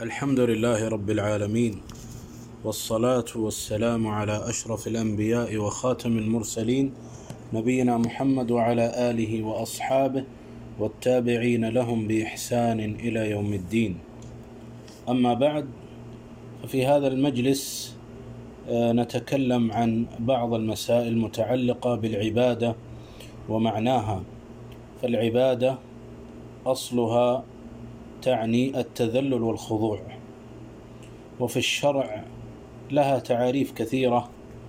الحمد لله رب العالمين، والصلاة والسلام على أشرف الأنبياء وخاتم المرسلين نبينا محمد وعلى آله وأصحابه والتابعين لهم بإحسان إلى يوم الدين. أما بعد، ففي هذا المجلس نتكلم عن بعض المسائل المتعلقة بالعبادة ومعناها. فالعبادة أصلها تعني التذلل والخضوع، وفي الشرع لها تعاريف كثيرة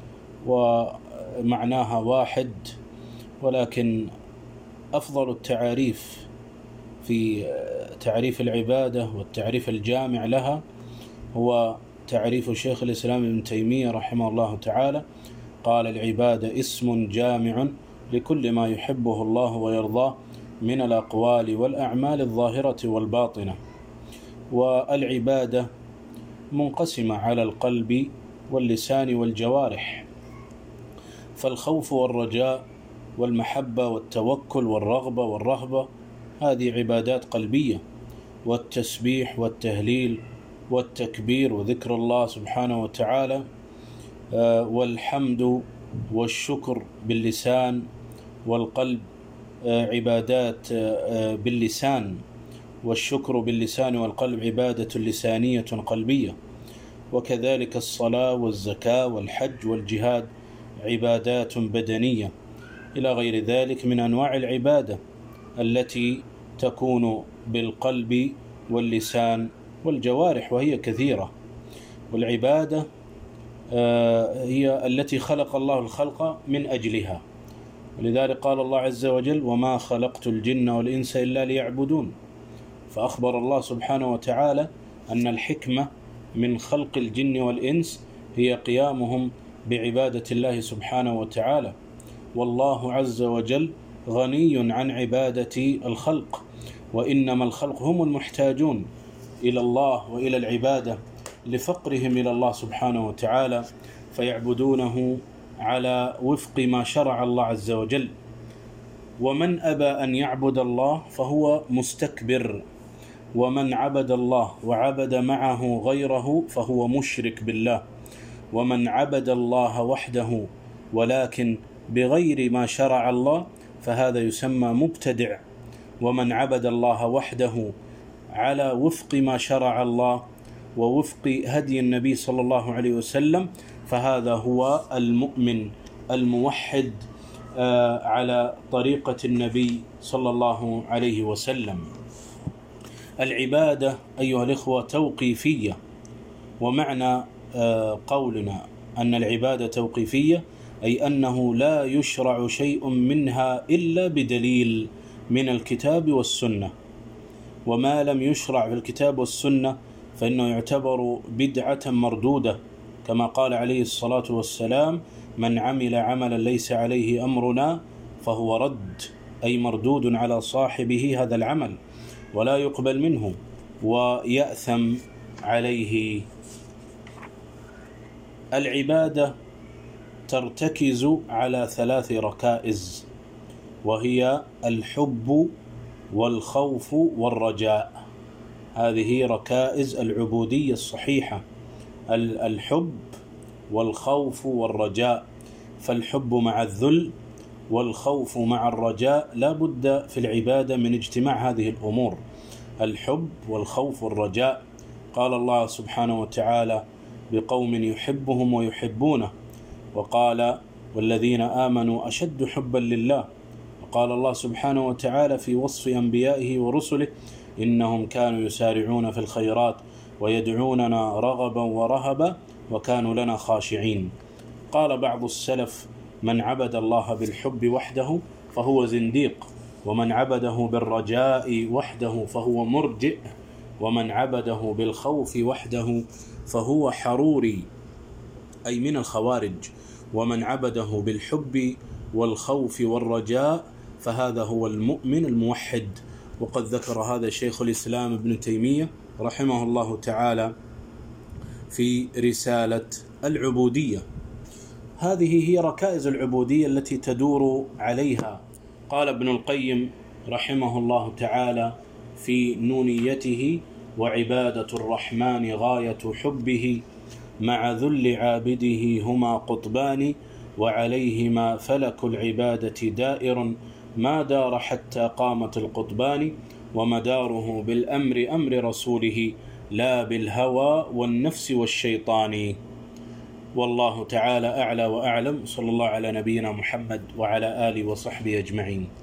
ومعناها واحد، ولكن أفضل التعاريف في تعريف العبادة والتعريف الجامع لها هو تعريف شيخ الإسلام ابن تيمية رحمه الله تعالى. قال: العبادة اسم جامع لكل ما يحبه الله ويرضاه من الأقوال والأعمال الظاهرة والباطنة. والعبادة منقسمة على القلب واللسان والجوارح، فالخوف والرجاء والمحبة والتوكل والرغبة والرهبة هذه عبادات قلبية، والتسبيح والتهليل والتكبير وذكر الله سبحانه وتعالى، والحمد والشكر باللسان والقلب عبادات باللسان، والشكر باللسان والقلب عبادة لسانية قلبية. وكذلك الصلاة والزكاة والحج والجهاد عبادات بدنية، إلى غير ذلك من أنواع العبادة التي تكون بالقلب واللسان والجوارح، وهي كثيرة. والعبادة هي التي خلق الله الخلق من أجلها، ولذلك قال الله عز وجل: وما خلقت الجن والإنس إلا ليعبدون. فأخبر الله سبحانه وتعالى أن الحكمة من خلق الجن والإنس هي قيامهم بعبادة الله سبحانه وتعالى. والله عز وجل غني عن عبادة الخلق، وإنما الخلق هم المحتاجون إلى الله وإلى العبادة لفقرهم إلى الله سبحانه وتعالى، فيعبدونه على وفق ما شرع الله عز وجل. ومن أبى أن يعبد الله فهو مستكبر، ومن عبد الله وعبد معه غيره فهو مشرك بالله، ومن عبد الله وحده ولكن بغير ما شرع الله فهذا يسمى مبتدع، ومن عبد الله وحده على وفق ما شرع الله ووفق هدي النبي صلى الله عليه وسلم فهذا هو المؤمن الموحد على طريقة النبي صلى الله عليه وسلم. العبادة أيها الإخوة توقيفية، ومعنى قولنا أن العبادة توقيفية أي أنه لا يشرع شيء منها إلا بدليل من الكتاب والسنة، وما لم يشرع في الكتاب والسنة فإنه يعتبر بدعة مردودة، كما قال عليه الصلاة والسلام: من عمل عملا ليس عليه أمرنا فهو رد، أي مردود على صاحبه هذا العمل ولا يقبل منه ويأثم عليه. العبادة ترتكز على 3 ركائز، وهي الحب والخوف والرجاء. هذه ركائز العبودية الصحيحة: الحب والخوف والرجاء. فالحب مع الذل والخوف مع الرجاء، لا بد في العبادة من اجتماع هذه الأمور: الحب والخوف والرجاء. قال الله سبحانه وتعالى بقوم يحبهم ويحبونه، وقال: والذين آمنوا أشد حبا لله. وقال الله سبحانه وتعالى في وصف أنبيائه ورسله: إنهم كانوا يسارعون في الخيرات ويدعوننا رغبا ورهبا وكانوا لنا خاشعين. قال بعض السلف: من عبد الله بالحب وحده فهو زنديق، ومن عبده بالرجاء وحده فهو مرجئ، ومن عبده بالخوف وحده فهو حروري، أي من الخوارج، ومن عبده بالحب والخوف والرجاء فهذا هو المؤمن الموحد. وقد ذكر هذا شيخ الإسلام ابن تيمية رحمه الله تعالى في رسالة العبودية. هذه هي ركائز العبودية التي تدور عليها. قال ابن القيم رحمه الله تعالى في نونيته: وعبادة الرحمن غاية حبه، مع ذل عابده هما قطبان، وعليهما فلك العبادة دائر، ما دار حتى قامت القطبان، ومداره بالأمر أمر رسوله، لا بالهوى والنفس والشيطان. والله تعالى أعلى وأعلم. صلى الله على نبينا محمد وعلى آله وصحبه أجمعين.